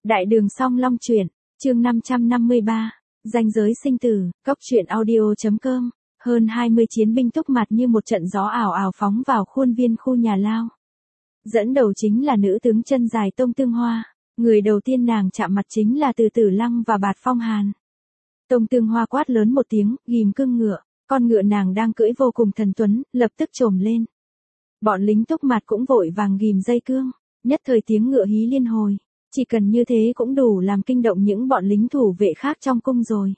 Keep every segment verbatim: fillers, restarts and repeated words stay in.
Đại đường song long truyện, chương năm trăm năm mươi ba, ranh giới sinh tử, cốc truyện audio.com, hơn hai mươi chiến binh túc mặt như một trận gió ảo ảo phóng vào khuôn viên khu nhà lao. Dẫn đầu chính là nữ tướng chân dài Tông Tương Hoa, người đầu tiên nàng chạm mặt chính là Từ Tử Lăng và Bạt Phong Hàn. Tông Tương Hoa quát lớn một tiếng, ghim cưng ngựa, con ngựa nàng đang cưỡi vô cùng thần tuấn, lập tức trồm lên. Bọn lính túc mặt cũng vội vàng ghim dây cương, nhất thời tiếng ngựa hí liên hồi. Chỉ cần như thế cũng đủ làm kinh động những bọn lính thủ vệ khác trong cung rồi.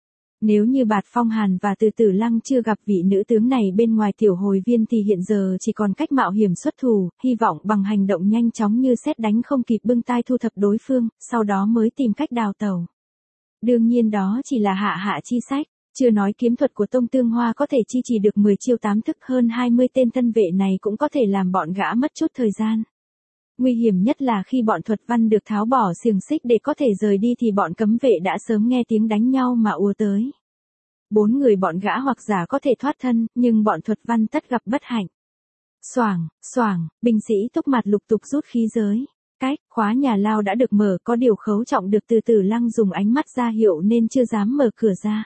Nếu như Bạt Phong Hàn và Từ Tử Lăng chưa gặp vị nữ tướng này bên ngoài tiểu hồi viên thì hiện giờ chỉ còn cách mạo hiểm xuất thủ, hy vọng bằng hành động nhanh chóng như sét đánh không kịp bưng tai thu thập đối phương, sau đó mới tìm cách đào tẩu. Đương nhiên đó chỉ là hạ hạ chi sách, chưa nói kiếm thuật của Tông Tương Hoa có thể chi trì được mười chiêu tám thức, hơn hai mươi tên thân vệ này cũng có thể làm bọn gã mất chút thời gian. Nguy hiểm nhất là khi bọn Thuật Văn được tháo bỏ xiềng xích để có thể rời đi thì bọn cấm vệ đã sớm nghe tiếng đánh nhau mà ùa tới. Bốn người bọn gã hoặc giả có thể thoát thân, nhưng bọn Thuật Văn tất gặp bất hạnh. Xoảng, xoảng, binh sĩ túc mặt lục tục rút khí giới. Cách, khóa nhà lao đã được mở, có điều Khấu Trọng được Từ Tử Lăng dùng ánh mắt ra hiệu nên chưa dám mở cửa ra.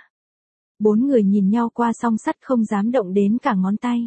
Bốn người nhìn nhau qua song sắt không dám động đến cả ngón tay.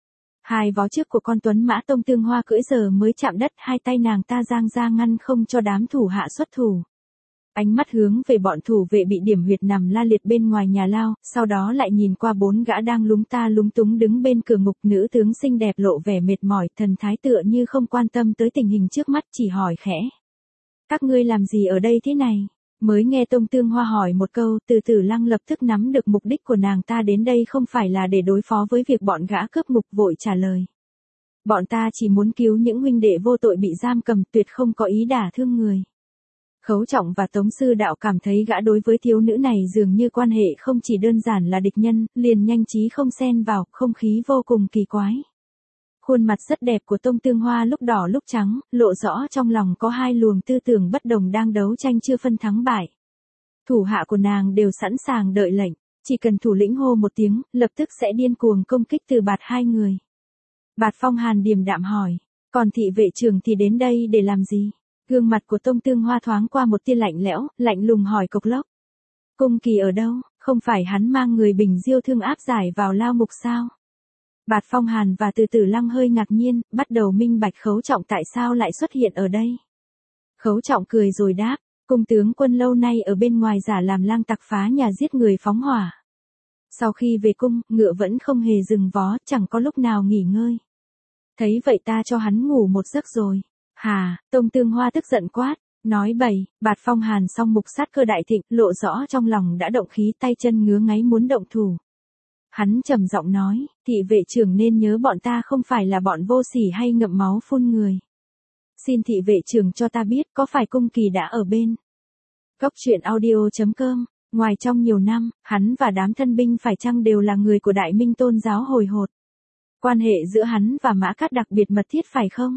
Hai vó trước của con tuấn mã Tông Tương Hoa cưỡi giờ mới chạm đất, hai tay nàng ta giang ra ngăn không cho đám thủ hạ xuất thủ. Ánh mắt hướng về bọn thủ vệ bị điểm huyệt nằm la liệt bên ngoài nhà lao, sau đó lại nhìn qua bốn gã đang lúng ta lúng túng đứng bên cửa ngục. Nữ tướng xinh đẹp lộ vẻ mệt mỏi, thần thái tựa như không quan tâm tới tình hình trước mắt, chỉ hỏi khẽ. Các ngươi làm gì ở đây thế này? Mới nghe Tông Tương Hoa hỏi một câu, Từ Tử Lăng lập tức nắm được mục đích của nàng ta đến đây không phải là để đối phó với việc bọn gã cướp ngục, vội trả lời. Bọn ta chỉ muốn cứu những huynh đệ vô tội bị giam cầm, tuyệt không có ý đả thương người. Khấu Trọng và Tống Sư Đạo cảm thấy gã đối với thiếu nữ này dường như quan hệ không chỉ đơn giản là địch nhân, liền nhanh trí không xen vào, không khí vô cùng kỳ quái. Khuôn mặt rất đẹp của Tông Tương Hoa lúc đỏ lúc trắng, lộ rõ trong lòng có hai luồng tư tưởng bất đồng đang đấu tranh chưa phân thắng bại. Thủ hạ của nàng đều sẵn sàng đợi lệnh, chỉ cần thủ lĩnh hô một tiếng, lập tức sẽ điên cuồng công kích từ Bạt hai người. Bạt Phong Hàn điềm đạm hỏi, còn thị vệ trưởng thì đến đây để làm gì? Gương mặt của Tông Tương Hoa thoáng qua một tia lạnh lẽo, lạnh lùng hỏi Cộc Lốc. Cung Kỳ ở đâu, không phải hắn mang người Bình Diêu Thương áp giải vào lao ngục sao? Bạt Phong Hàn và Từ Tử Lăng hơi ngạc nhiên, bắt đầu minh bạch Khấu Trọng tại sao lại xuất hiện ở đây. Khấu Trọng cười rồi đáp, cung tướng quân lâu nay ở bên ngoài giả làm lang tặc phá nhà giết người phóng hỏa. Sau khi về cung, ngựa vẫn không hề dừng vó, chẳng có lúc nào nghỉ ngơi. Thấy vậy ta cho hắn ngủ một giấc rồi. Hà, Tông Tương Hoa tức giận quát, nói bậy. Bạt Phong Hàn song mục sát cơ đại thịnh, lộ rõ trong lòng đã động khí, tay chân ngứa ngáy muốn động thủ. Hắn trầm giọng nói, thị vệ trưởng nên nhớ bọn ta không phải là bọn vô sỉ hay ngậm máu phun người. Xin thị vệ trưởng cho ta biết có phải Cung Kỳ đã ở bên. Cốc truyện audio.com, ngoài trong nhiều năm, hắn và đám thân binh phải chăng đều là người của Đại Minh Tôn giáo hồi hột. Quan hệ giữa hắn và Mã Cát đặc biệt mật thiết phải không?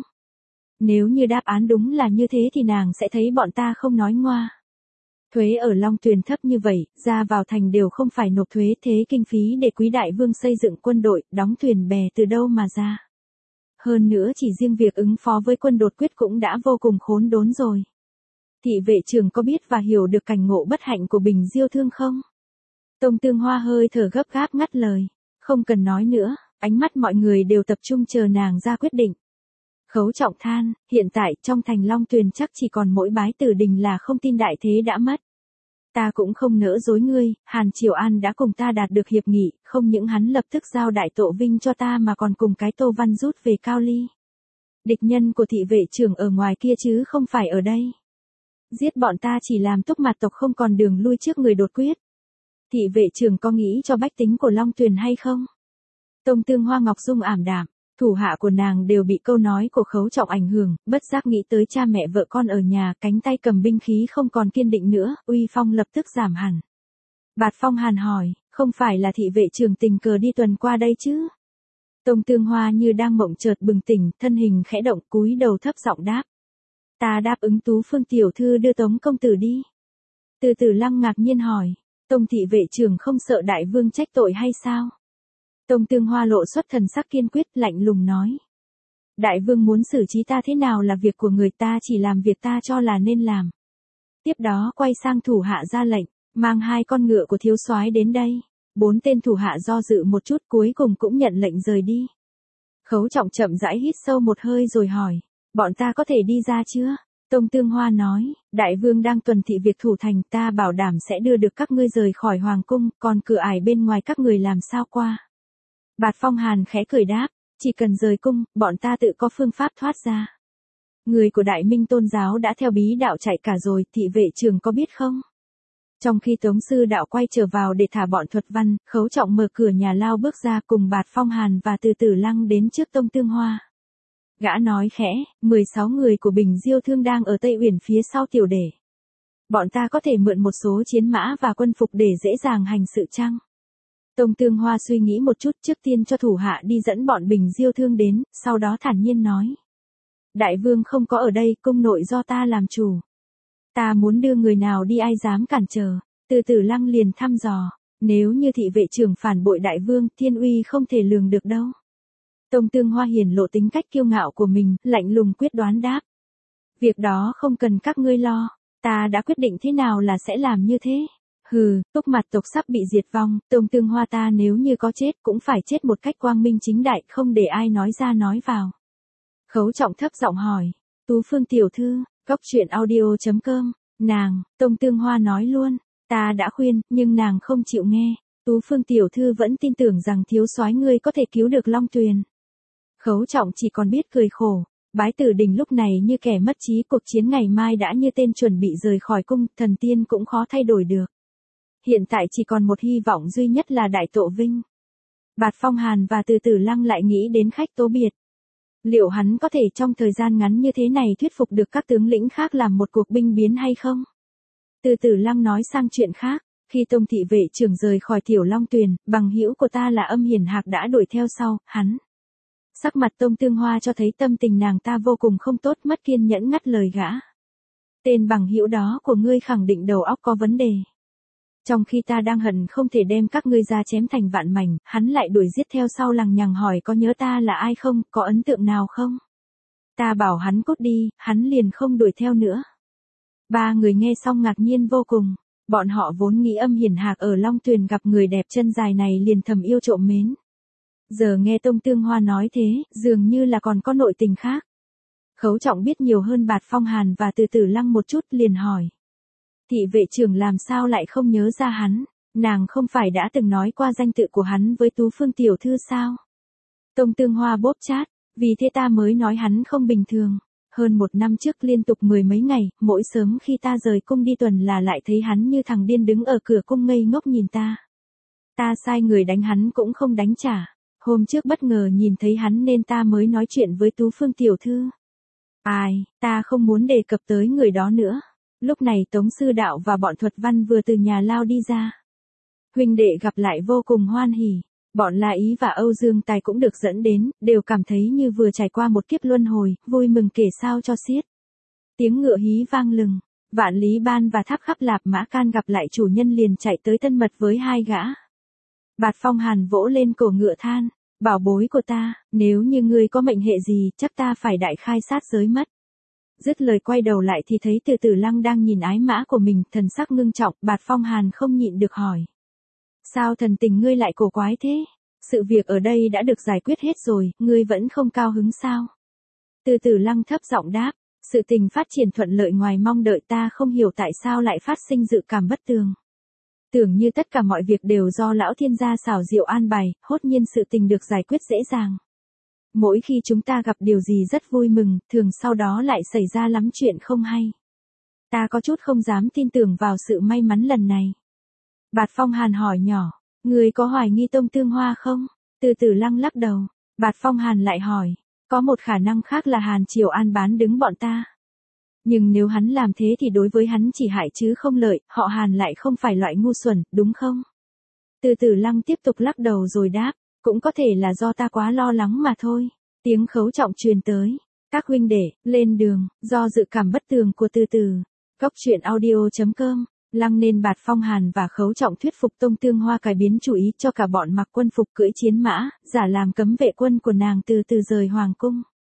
Nếu như đáp án đúng là như thế thì nàng sẽ thấy bọn ta không nói ngoa. Thuế ở Long Tuyền thấp như vậy, ra vào thành đều không phải nộp thuế, thế kinh phí để Quý Đại Vương xây dựng quân đội, đóng thuyền bè từ đâu mà ra. Hơn nữa chỉ riêng việc ứng phó với quân đột quyết cũng đã vô cùng khốn đốn rồi. Thị vệ trưởng có biết và hiểu được cảnh ngộ bất hạnh của Bình Diêu Thương không? Tông Tương Hoa hơi thở gấp gáp ngắt lời, không cần nói nữa, ánh mắt mọi người đều tập trung chờ nàng ra quyết định. Khấu Trọng than, hiện tại trong thành Long Tuyền chắc chỉ còn mỗi Bái Tử Đình là không tin đại thế đã mất. Ta cũng không nỡ dối ngươi, Hàn Triều An đã cùng ta đạt được hiệp nghị, không những hắn lập tức giao đại tội vinh cho ta mà còn cùng cái Tô Văn rút về Cao Ly. Địch nhân của thị vệ trưởng ở ngoài kia chứ không phải ở đây. Giết bọn ta chỉ làm túc mặt tộc không còn đường lui trước người đột quyết. Thị vệ trưởng có nghĩ cho bách tính của Long Tuyền hay không? Tông Tương Hoa Ngọc Dung ảm đạm. Thủ hạ của nàng đều bị câu nói của Khấu Trọng ảnh hưởng, bất giác nghĩ tới cha mẹ vợ con ở nhà, cánh tay cầm binh khí không còn kiên định nữa, uy phong lập tức giảm hẳn. Bạt Phong Hàn hỏi, không phải là thị vệ trưởng tình cờ đi tuần qua đây chứ? Tông Tương Hoa như đang mộng chợt bừng tỉnh, thân hình khẽ động, cúi đầu thấp giọng đáp. Ta đáp ứng Tú Phương tiểu thư đưa Tống công tử đi. Từ Tử Lăng ngạc nhiên hỏi, Tông thị vệ trưởng không sợ đại vương trách tội hay sao? Tông Tương Hoa lộ xuất thần sắc kiên quyết, lạnh lùng nói. Đại vương muốn xử trí ta thế nào là việc của người ta, chỉ làm việc ta cho là nên làm. Tiếp đó quay sang thủ hạ ra lệnh, mang hai con ngựa của thiếu soái đến đây. Bốn tên thủ hạ do dự một chút cuối cùng cũng nhận lệnh rời đi. Khấu Trọng chậm rãi hít sâu một hơi rồi hỏi, bọn ta có thể đi ra chưa? Tông Tương Hoa nói, đại vương đang tuần thị việc thủ thành, ta bảo đảm sẽ đưa được các ngươi rời khỏi hoàng cung, còn cửa ải bên ngoài các người làm sao qua? Bạt Phong Hàn khẽ cười đáp, chỉ cần rời cung, bọn ta tự có phương pháp thoát ra. Người của Đại Minh tôn giáo đã theo bí đạo chạy cả rồi, thị vệ trưởng có biết không? Trong khi Tống sư đạo quay trở vào để thả bọn Thuật Văn, Khấu Trọng mở cửa nhà lao bước ra cùng Bạt Phong Hàn và Từ Tử Lăng đến trước Tông Tương Hoa. Gã nói khẽ, mười sáu người của Bình Diêu Thương đang ở Tây Uyển phía sau tiểu để. Bọn ta có thể mượn một số chiến mã và quân phục để dễ dàng hành sự chăng? Tông Tương Hoa suy nghĩ một chút, trước tiên cho thủ hạ đi dẫn bọn Bình Diêu Thương đến, sau đó thản nhiên nói. Đại vương không có ở đây, cung nội do ta làm chủ. Ta muốn đưa người nào đi ai dám cản trở. Từ Tử Lăng liền thăm dò, nếu như thị vệ trưởng phản bội đại vương, thiên uy không thể lường được đâu. Tông Tương Hoa hiển lộ tính cách kiêu ngạo của mình, lạnh lùng quyết đoán đáp. Việc đó không cần các ngươi lo, ta đã quyết định thế nào là sẽ làm như thế. Hừ, Túc Mặt tộc sắp bị diệt vong, Tông Tương Hoa ta nếu như có chết cũng phải chết một cách quang minh chính đại, không để ai nói ra nói vào. Khấu Trọng thấp giọng hỏi, Tú Phương tiểu thư, Góc Truyện Audio chấm com, nàng, Tông Tương Hoa nói luôn, ta đã khuyên, nhưng nàng không chịu nghe. Tú Phương tiểu thư vẫn tin tưởng rằng thiếu soái ngươi có thể cứu được Long Tuyền. Khấu Trọng chỉ còn biết cười khổ, Bái Tử Đình lúc này như kẻ mất trí, cuộc chiến ngày mai đã như tên chuẩn bị rời khỏi cung, thần tiên cũng khó thay đổi được. Hiện tại chỉ còn một hy vọng duy nhất là Đại Tộ Vinh. Bạt Phong Hàn và Từ Tử Lăng lại nghĩ đến khách tố biệt. Liệu hắn có thể trong thời gian ngắn như thế này thuyết phục được các tướng lĩnh khác làm một cuộc binh biến hay không? Từ Tử Lăng nói sang chuyện khác, khi Tông thị vệ trưởng rời khỏi Tiểu Long Tuyền, bằng hữu của ta là Âm Hiển Hạc đã đuổi theo sau, hắn. Sắc mặt Tông Tương Hoa cho thấy tâm tình nàng ta vô cùng không tốt, mất kiên nhẫn ngắt lời gã. Tên bằng hữu đó của ngươi khẳng định đầu óc có vấn đề. Trong khi ta đang hận không thể đem các ngươi ra chém thành vạn mảnh, hắn lại đuổi giết theo sau lằng nhằng hỏi có nhớ ta là ai không, có ấn tượng nào không? Ta bảo hắn cút đi, hắn liền không đuổi theo nữa. Ba người nghe xong ngạc nhiên vô cùng, bọn họ vốn nghĩ Âm Hiển Hạc ở Long Tuyền gặp người đẹp chân dài này liền thầm yêu trộm mến. Giờ nghe Tông Tương Hoa nói thế, dường như là còn có nội tình khác. Khấu Trọng biết nhiều hơn Bạt Phong Hàn và Từ Tử Lăng một chút liền hỏi. Thị vệ trưởng làm sao lại không nhớ ra hắn, nàng không phải đã từng nói qua danh tự của hắn với Tú Phương tiểu thư sao? Tông Tương Hoa bóp chát, vì thế ta mới nói hắn không bình thường. Hơn một năm trước liên tục mười mấy ngày, mỗi sớm khi ta rời cung đi tuần là lại thấy hắn như thằng điên đứng ở cửa cung ngây ngốc nhìn ta. Ta sai người đánh hắn cũng không đánh trả. Hôm trước bất ngờ nhìn thấy hắn nên ta mới nói chuyện với Tú Phương tiểu thư. Ai, ta không muốn đề cập tới người đó nữa. Lúc này Tống sư đạo và bọn Thuật Văn vừa từ nhà lao đi ra. Huynh đệ gặp lại vô cùng hoan hỉ. Bọn La Ý và Âu Dương Tài cũng được dẫn đến, đều cảm thấy như vừa trải qua một kiếp luân hồi, vui mừng kể sao cho xiết. Tiếng ngựa hí vang lừng, Vạn Lý Ban và Tháp Khắp Lạp Mã Can gặp lại chủ nhân liền chạy tới thân mật với hai gã. Bạt Phong Hàn vỗ lên cổ ngựa than, bảo bối của ta, nếu như ngươi có mệnh hệ gì, chắc ta phải đại khai sát giới mất. Dứt lời quay đầu lại thì thấy Từ Tử Lăng đang nhìn ái mã của mình, thần sắc ngưng trọng, Bạt Phong Hàn không nhịn được hỏi. Sao thần tình ngươi lại cổ quái thế? Sự việc ở đây đã được giải quyết hết rồi, ngươi vẫn không cao hứng sao? Từ Tử Lăng thấp giọng đáp, sự tình phát triển thuận lợi ngoài mong đợi, ta không hiểu tại sao lại phát sinh dự cảm bất tường. Tưởng như tất cả mọi việc đều do lão thiên gia xảo diệu an bài, hốt nhiên sự tình được giải quyết dễ dàng. Mỗi khi chúng ta gặp điều gì rất vui mừng, thường sau đó lại xảy ra lắm chuyện không hay. Ta có chút không dám tin tưởng vào sự may mắn lần này. Bạt Phong Hàn hỏi nhỏ, người có hoài nghi Tông Tương Hoa không? Từ Tử Lăng lắc đầu. Bạt Phong Hàn lại hỏi, có một khả năng khác là Hàn Triều An bán đứng bọn ta. Nhưng nếu hắn làm thế thì đối với hắn chỉ hại chứ không lợi, họ Hàn lại không phải loại ngu xuẩn, đúng không? Từ Tử Lăng tiếp tục lắc đầu rồi đáp, cũng có thể là do ta quá lo lắng mà thôi. Tiếng Khấu Trọng truyền tới. Các huynh đệ, lên đường, do dự cảm bất tường của Từ Từ. Góc Truyện Audio chấm com. Lăng nên Bạt Phong Hàn và Khấu Trọng thuyết phục Tông Tương Hoa cải biến chủ ý cho cả bọn mặc quân phục cưỡi chiến mã, giả làm cấm vệ quân của nàng từ từ rời hoàng cung.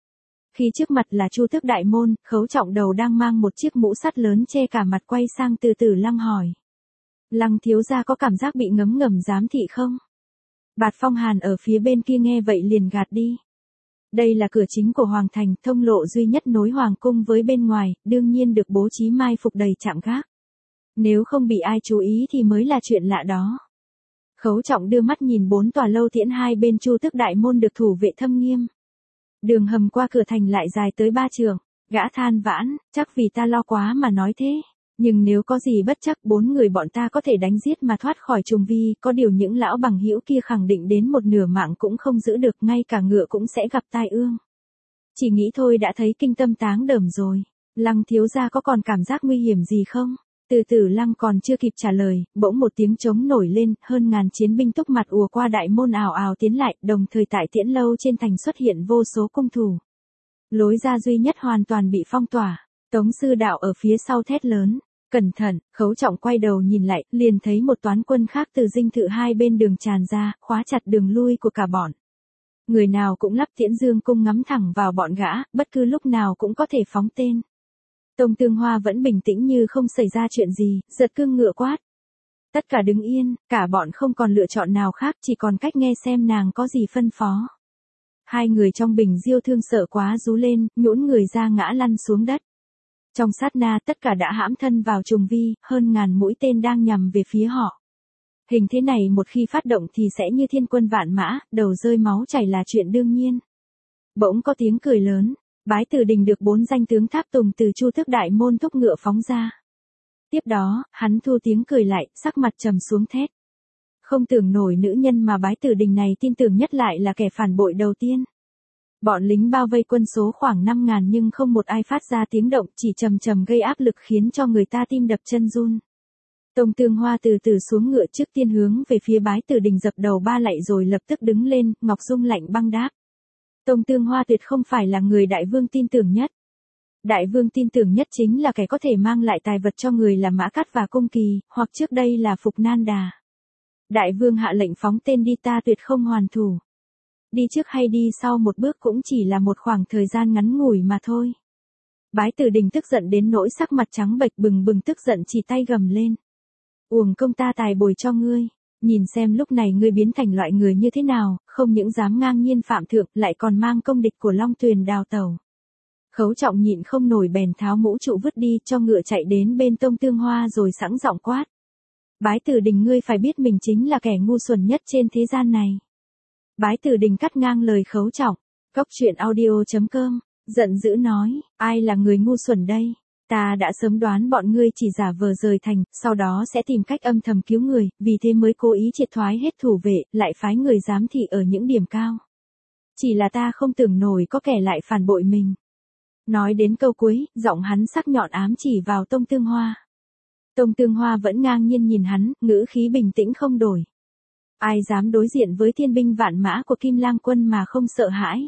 Khi trước mặt là Chu Tước Đại Môn, Khấu Trọng đầu đang mang một chiếc mũ sắt lớn che cả mặt quay sang Từ Tử Lăng hỏi. Lăng thiếu gia có cảm giác bị ngấm ngầm giám thị không? Bạt Phong Hàn ở phía bên kia nghe vậy liền gạt đi. Đây là cửa chính của Hoàng Thành, thông lộ duy nhất nối Hoàng Cung với bên ngoài, đương nhiên được bố trí mai phục đầy trạm gác. Nếu không bị ai chú ý thì mới là chuyện lạ đó. Khấu Trọng đưa mắt nhìn bốn tòa lâu tiễn hai bên Chu Tước Đại Môn được thủ vệ thâm nghiêm. Đường hầm qua cửa thành lại dài tới ba trượng, gã than vãn, chắc vì ta lo quá mà nói thế. Nhưng nếu có gì bất chắc bốn người bọn ta có thể đánh giết mà thoát khỏi trùng vi, có điều những lão bằng hữu kia khẳng định đến một nửa mạng cũng không giữ được, ngay cả ngựa cũng sẽ gặp tai ương. Chỉ nghĩ thôi đã thấy kinh tâm táng đờm rồi. Lăng thiếu gia có còn cảm giác nguy hiểm gì không? Từ Tử Lăng còn chưa kịp trả lời, bỗng một tiếng trống nổi lên, hơn ngàn chiến binh túc mặt ùa qua đại môn ào ào tiến lại, đồng thời tại tiễn lâu trên thành xuất hiện vô số cung thủ. Lối ra duy nhất hoàn toàn bị phong tỏa. Tống sư đạo ở phía sau thét lớn. Cẩn thận, Khấu Trọng quay đầu nhìn lại, liền thấy một toán quân khác từ dinh thự hai bên đường tràn ra, khóa chặt đường lui của cả bọn. Người nào cũng lắp tiễn dương cung ngắm thẳng vào bọn gã, bất cứ lúc nào cũng có thể phóng tên. Tông Tương Hoa vẫn bình tĩnh như không xảy ra chuyện gì, giật cương ngựa quát. Tất cả đứng yên, cả bọn không còn lựa chọn nào khác, chỉ còn cách nghe xem nàng có gì phân phó. Hai người trong Bình Diêu Thương sợ quá rú lên, nhũn người ra ngã lăn xuống đất. Trong sát na tất cả đã hãm thân vào trùng vi, hơn ngàn mũi tên đang nhằm về phía họ. Hình thế này một khi phát động thì sẽ như thiên quân vạn mã, đầu rơi máu chảy là chuyện đương nhiên. Bỗng có tiếng cười lớn, Bái Tử Đình được bốn danh tướng tháp tùng từ Chu Tước Đại Môn thúc ngựa phóng ra. Tiếp đó, hắn thu tiếng cười lại, sắc mặt trầm xuống thét. Không tưởng nổi nữ nhân mà Bái Tử Đình này tin tưởng nhất lại là kẻ phản bội đầu tiên. Bọn lính bao vây quân số khoảng năm ngàn nhưng không một ai phát ra tiếng động, chỉ trầm trầm gây áp lực khiến cho người ta tim đập chân run. Tông Tương Hoa từ từ xuống ngựa trước tiên hướng về phía Bái Tử Đình dập đầu ba lạy rồi lập tức đứng lên, Ngọc Dung lạnh băng đáp. Tông Tương Hoa tuyệt không phải là người đại vương tin tưởng nhất. Đại vương tin tưởng nhất chính là kẻ có thể mang lại tài vật cho người là Mã Cát và Cung Kỳ, hoặc trước đây là Phục Nan Đà. Đại vương hạ lệnh phóng tên đi ta tuyệt không hoàn thủ. Đi trước hay đi sau một bước cũng chỉ là một khoảng thời gian ngắn ngủi mà thôi. Bái Tử Đình tức giận đến nỗi sắc mặt trắng bệch bừng bừng tức giận chỉ tay gầm lên. Uổng công ta tài bồi cho ngươi, nhìn xem lúc này ngươi biến thành loại người như thế nào, không những dám ngang nhiên phạm thượng lại còn mang công địch của Long Tuyền đào tẩu. Khấu Trọng nhịn không nổi bèn tháo mũ trụ vứt đi cho ngựa chạy đến bên Tông Tương Hoa rồi sẵn giọng quát. Bái Tử Đình ngươi phải biết mình chính là kẻ ngu xuẩn nhất trên thế gian này. Bái Tử Đình cắt ngang lời Khấu Trọng. Cốc truyện audio chấm com, giận dữ nói, ai là người ngu xuẩn đây? Ta đã sớm đoán bọn ngươi chỉ giả vờ rời thành, sau đó sẽ tìm cách âm thầm cứu người, vì thế mới cố ý triệt thoái hết thủ vệ, lại phái người giám thị ở những điểm cao. Chỉ là ta không tưởng nổi có kẻ lại phản bội mình. Nói đến câu cuối, giọng hắn sắc nhọn ám chỉ vào Tông Tương Hoa. Tông Tương Hoa vẫn ngang nhiên nhìn hắn, ngữ khí bình tĩnh không đổi. Ai dám đối diện với thiên binh vạn mã của Kim Lang quân mà không sợ hãi?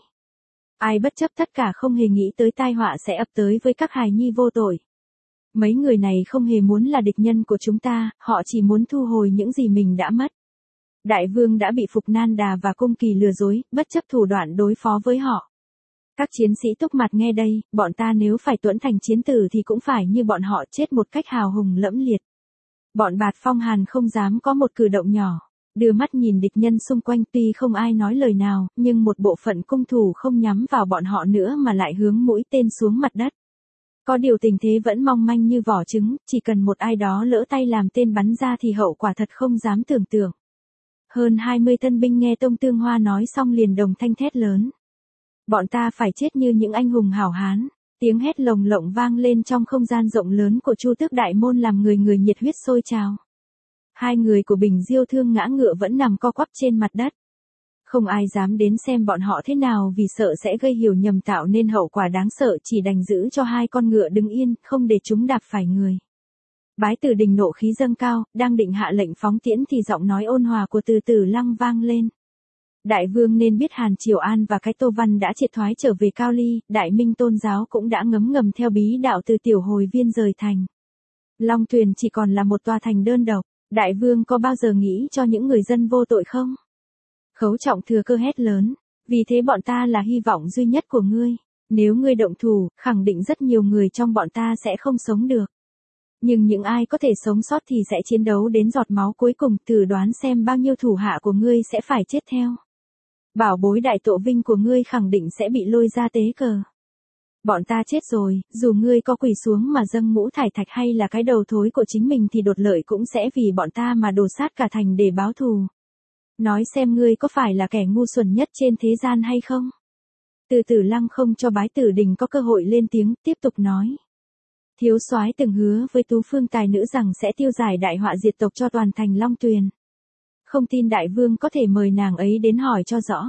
Ai bất chấp tất cả không hề nghĩ tới tai họa sẽ ập tới với các hài nhi vô tội? Mấy người này không hề muốn là địch nhân của chúng ta, họ chỉ muốn thu hồi những gì mình đã mất. Đại vương đã bị Phục Nan Đà và Cung Kỳ lừa dối, bất chấp thủ đoạn đối phó với họ. Các chiến sĩ túc mặt nghe đây, bọn ta nếu phải tuẫn thành chiến tử thì cũng phải như bọn họ chết một cách hào hùng lẫm liệt. Bọn Bạt Phong Hàn không dám có một cử động nhỏ. Đưa mắt nhìn địch nhân xung quanh tuy không ai nói lời nào, nhưng một bộ phận cung thủ không nhắm vào bọn họ nữa mà lại hướng mũi tên xuống mặt đất. Có điều tình thế vẫn mong manh như vỏ trứng, chỉ cần một ai đó lỡ tay làm tên bắn ra thì hậu quả thật không dám tưởng tượng. Hơn hai mươi tân binh nghe Tông Tương Hoa nói xong liền đồng thanh thét lớn. Bọn ta phải chết như những anh hùng hảo hán. Tiếng hét lồng lộng vang lên trong không gian rộng lớn của Chu Tước Đại Môn làm người người nhiệt huyết sôi trào. Hai người của Bình Diêu Thương ngã ngựa vẫn nằm co quắp trên mặt đất. Không ai dám đến xem bọn họ thế nào vì sợ sẽ gây hiểu nhầm tạo nên hậu quả đáng sợ, chỉ đành giữ cho hai con ngựa đứng yên, không để chúng đạp phải người. Bái Tử Đình nộ khí dâng cao, đang định hạ lệnh phóng tiễn thì giọng nói ôn hòa của Từ Tử Lăng vang lên. Đại vương nên biết Hàn Triều An và cái Tô Văn đã triệt thoái trở về Cao Ly, Đại Minh Tôn giáo cũng đã ngấm ngầm theo bí đạo từ Tiểu Hồi Viên rời thành. Long Tuyền chỉ còn là một tòa thành đơn độc. Đại vương có bao giờ nghĩ cho những người dân vô tội không? Khấu Trọng thừa cơ hét lớn, vì thế bọn ta là hy vọng duy nhất của ngươi. Nếu ngươi động thủ, khẳng định rất nhiều người trong bọn ta sẽ không sống được. Nhưng những ai có thể sống sót thì sẽ chiến đấu đến giọt máu cuối cùng, thử đoán xem bao nhiêu thủ hạ của ngươi sẽ phải chết theo. Bảo bối đại tổ vinh của ngươi khẳng định sẽ bị lôi ra tế cờ. Bọn ta chết rồi, dù ngươi có quỳ xuống mà dâng ngũ thải thạch hay là cái đầu thối của chính mình thì đột lợi cũng sẽ vì bọn ta mà đổ sát cả thành để báo thù. Nói xem ngươi có phải là kẻ ngu xuẩn nhất trên thế gian hay không? Từ Tử Lăng không cho Bái Tử Đình có cơ hội lên tiếng, tiếp tục nói. Thiếu soái từng hứa với Tú Phương tài nữ rằng sẽ tiêu giải đại họa diệt tộc cho toàn thành Long Tuyền. Không tin đại vương có thể mời nàng ấy đến hỏi cho rõ.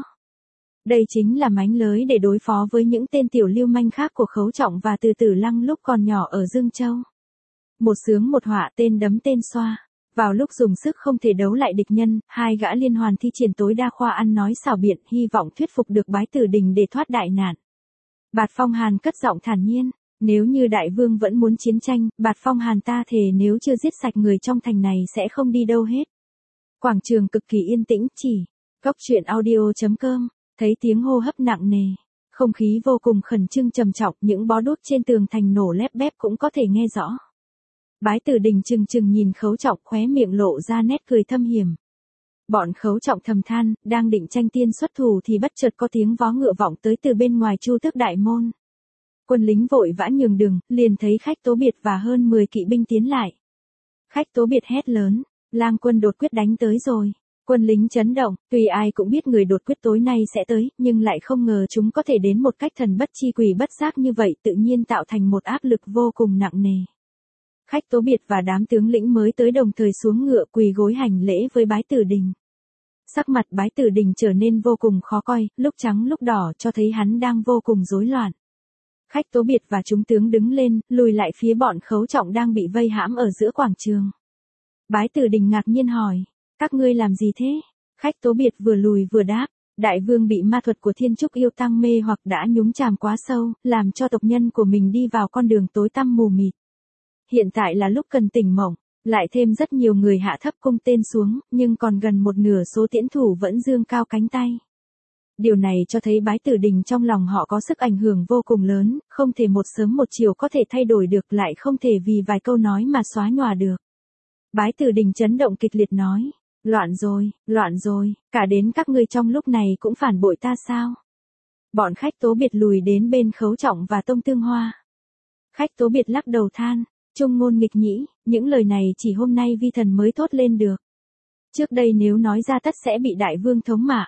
Đây chính là mánh lới để đối phó với những tên tiểu lưu manh khác của Khấu Trọng và Từ Tử Lăng lúc còn nhỏ ở Dương Châu. Một sướng một họa, tên đấm tên xoa. Vào lúc dùng sức không thể đấu lại địch nhân, hai gã liên hoàn thi triển tối đa khoa ăn nói xảo biện, hy vọng thuyết phục được Bái Tử Đình để thoát đại nạn. Bạt Phong Hàn cất giọng thản nhiên, nếu như đại vương vẫn muốn chiến tranh, Bạt Phong Hàn ta thề nếu chưa giết sạch người trong thành này sẽ không đi đâu hết. Quảng trường cực kỳ yên tĩnh, chỉ góc truyện audio chấm com, thấy tiếng hô hấp nặng nề, không khí vô cùng khẩn trương trầm trọng, những bó đuốc trên tường thành nổ lép bép cũng có thể nghe rõ. Bái Tử Đình chừng chừng nhìn Khấu Trọng, khóe miệng lộ ra nét cười thâm hiểm. Bọn Khấu Trọng thầm than, đang định tranh tiên xuất thủ thì bất chợt có tiếng vó ngựa vọng tới từ bên ngoài Chu Tước đại môn. Quân lính vội vã nhường đường, liền thấy Khách Tố Biệt và hơn mười kỵ binh tiến lại. Khách Tố Biệt hét lớn, Lang quân đột quyết đánh tới rồi. Quân lính chấn động, tuy ai cũng biết người đột quyết tối nay sẽ tới, nhưng lại không ngờ chúng có thể đến một cách thần bất chi quỷ bất giác như vậy, tự nhiên tạo thành một áp lực vô cùng nặng nề. Khách Tố Biệt và đám tướng lĩnh mới tới đồng thời xuống ngựa quỳ gối hành lễ với Bái Tử Đình. Sắc mặt Bái Tử Đình trở nên vô cùng khó coi, lúc trắng lúc đỏ cho thấy hắn đang vô cùng rối loạn. Khách Tố Biệt và chúng tướng đứng lên, lùi lại phía bọn Khấu Trọng đang bị vây hãm ở giữa quảng trường. Bái Tử Đình ngạc nhiên hỏi, các ngươi làm gì thế? Khách Tố Biệt vừa lùi vừa đáp, đại vương bị ma thuật của Thiên Trúc yêu tăng mê hoặc đã nhúng chàm quá sâu, làm cho tộc nhân của mình đi vào con đường tối tăm mù mịt. Hiện tại là lúc cần tỉnh mộng, lại thêm rất nhiều người hạ thấp cung tên xuống, nhưng còn gần một nửa số tiễn thủ vẫn dương cao cánh tay. Điều này cho thấy Bái Tử Đình trong lòng họ có sức ảnh hưởng vô cùng lớn, không thể một sớm một chiều có thể thay đổi được, lại không thể vì vài câu nói mà xóa nhòa được. Bái Tử Đình chấn động kịch liệt nói, loạn rồi, loạn rồi, cả đến các ngươi trong lúc này cũng phản bội ta sao? Bọn Khách Tố Biệt lùi đến bên Khấu Trọng và Tông Tương Hoa. Khách Tố Biệt lắc đầu than, trung ngôn nghịch nhĩ, những lời này chỉ hôm nay vi thần mới thốt lên được. Trước đây nếu nói ra tất sẽ bị đại vương thống mạ.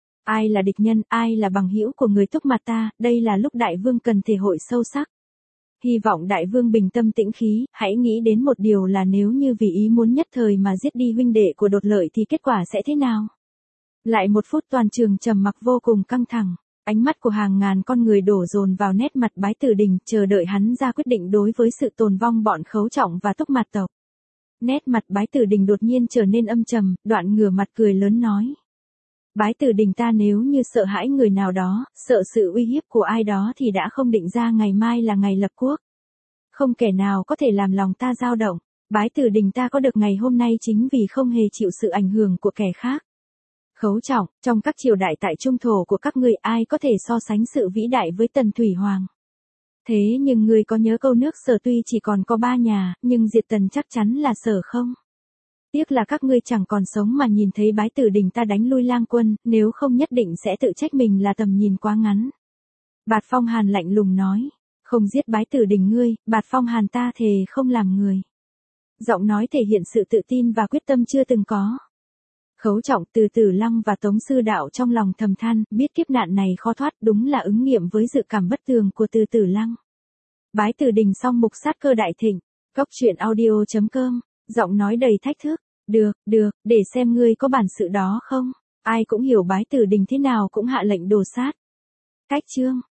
Ai là địch nhân, ai là bằng hữu của người Túc Mặt ta, đây là lúc đại vương cần thể hội sâu sắc. Hy vọng đại vương bình tâm tĩnh khí, hãy nghĩ đến một điều là nếu như vì ý muốn nhất thời mà giết đi huynh đệ của Đột Lợi thì kết quả sẽ thế nào? Lại một phút toàn trường trầm mặc vô cùng căng thẳng, ánh mắt của hàng ngàn con người đổ dồn vào nét mặt Bái Tử Đình, chờ đợi hắn ra quyết định đối với sự tồn vong bọn Khấu Trọng và Túc Mặt tộc. Nét mặt Bái Tử Đình đột nhiên trở nên âm trầm, đoạn ngửa mặt cười lớn nói. Bái Tử Đình ta nếu như sợ hãi người nào đó, sợ sự uy hiếp của ai đó thì đã không định ra ngày mai là ngày lập quốc. Không kẻ nào có thể làm lòng ta dao động. Bái Tử Đình ta có được ngày hôm nay chính vì không hề chịu sự ảnh hưởng của kẻ khác. Khấu Trọng, trong các triều đại tại trung thổ của các ngươi ai có thể so sánh sự vĩ đại với Tần Thủy Hoàng. Thế nhưng ngươi có nhớ câu nước Sở tuy chỉ còn có ba nhà, nhưng diệt Tần chắc chắn là Sở không? Tiếc là các ngươi chẳng còn sống mà nhìn thấy Bái Tử Đình ta đánh lui Lang quân, nếu không nhất định sẽ tự trách mình là tầm nhìn quá ngắn. Bạt Phong Hàn lạnh lùng nói, không giết Bái Tử Đình ngươi, Bạt Phong Hàn ta thề không làm người. Giọng nói thể hiện sự tự tin và quyết tâm chưa từng có. Khấu Trọng, Từ Tử Lăng và Tống Sư Đạo trong lòng thầm than, biết kiếp nạn này khó thoát, đúng là ứng nghiệm với dự cảm bất tường của Từ Tử Lăng. Bái Tử Đình song mục sát cơ đại thịnh, góc truyện audio chấm com, giọng nói đầy thách thức, được, được, để xem ngươi có bản sự đó không? Ai cũng hiểu Bái Tử Đình thế nào cũng hạ lệnh đồ sát. Cách chương